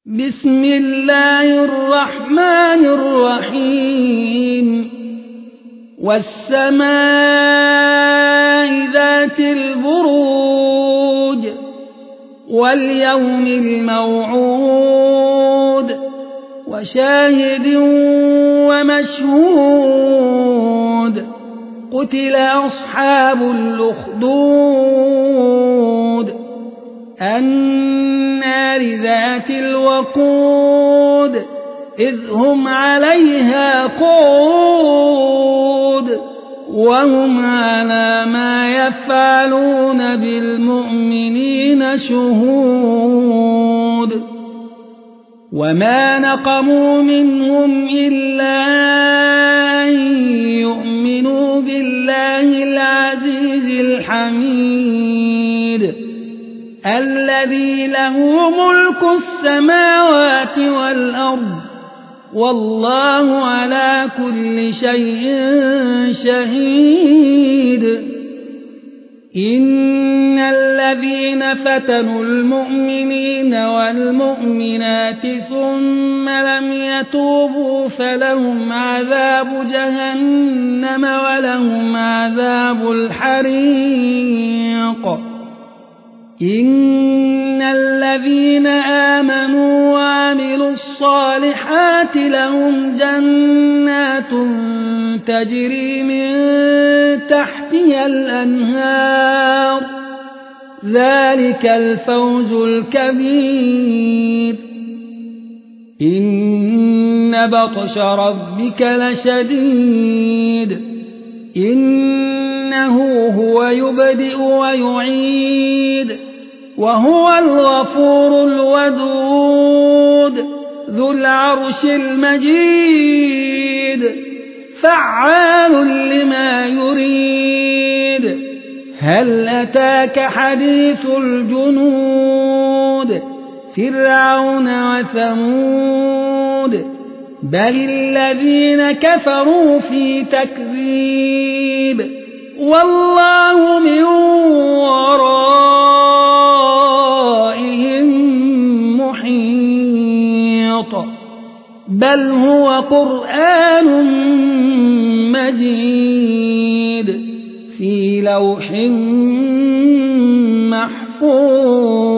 بسم الله الرحمن الرحيم والسماء ذات البروج واليوم الموعود وشاهد ومشهود قتل أصحاب الأخدود النار ذات الوقود إذ هم عليها قعود وهم على ما يفعلون بالمؤمنين شهود وما نقموا منهم إلا أن يؤمنوا بالله العزيز الحميد الذي له ملك السماوات والأرض والله على كل شيء شهيد إن الذين فتنوا المؤمنين والمؤمنات ثم لم يتوبوا فلهم عذاب جهنم ولهم عذاب الحريق إن الذين آمنوا وعملوا الصالحات لهم جنات تجري من تحتها الأنهار ذلك الفوز الكبير إن بطش ربك لشديد إنه هو يبدئ ويعيد وهو الغفور الودود ذو العرش المجيد فعال لما يريد هل أتاك حديث الجنود فرعون وثمود بل الذين كفروا في تكذيب والله من ورائهم محيط بل هو قرآن مجيد في لوح محفوظ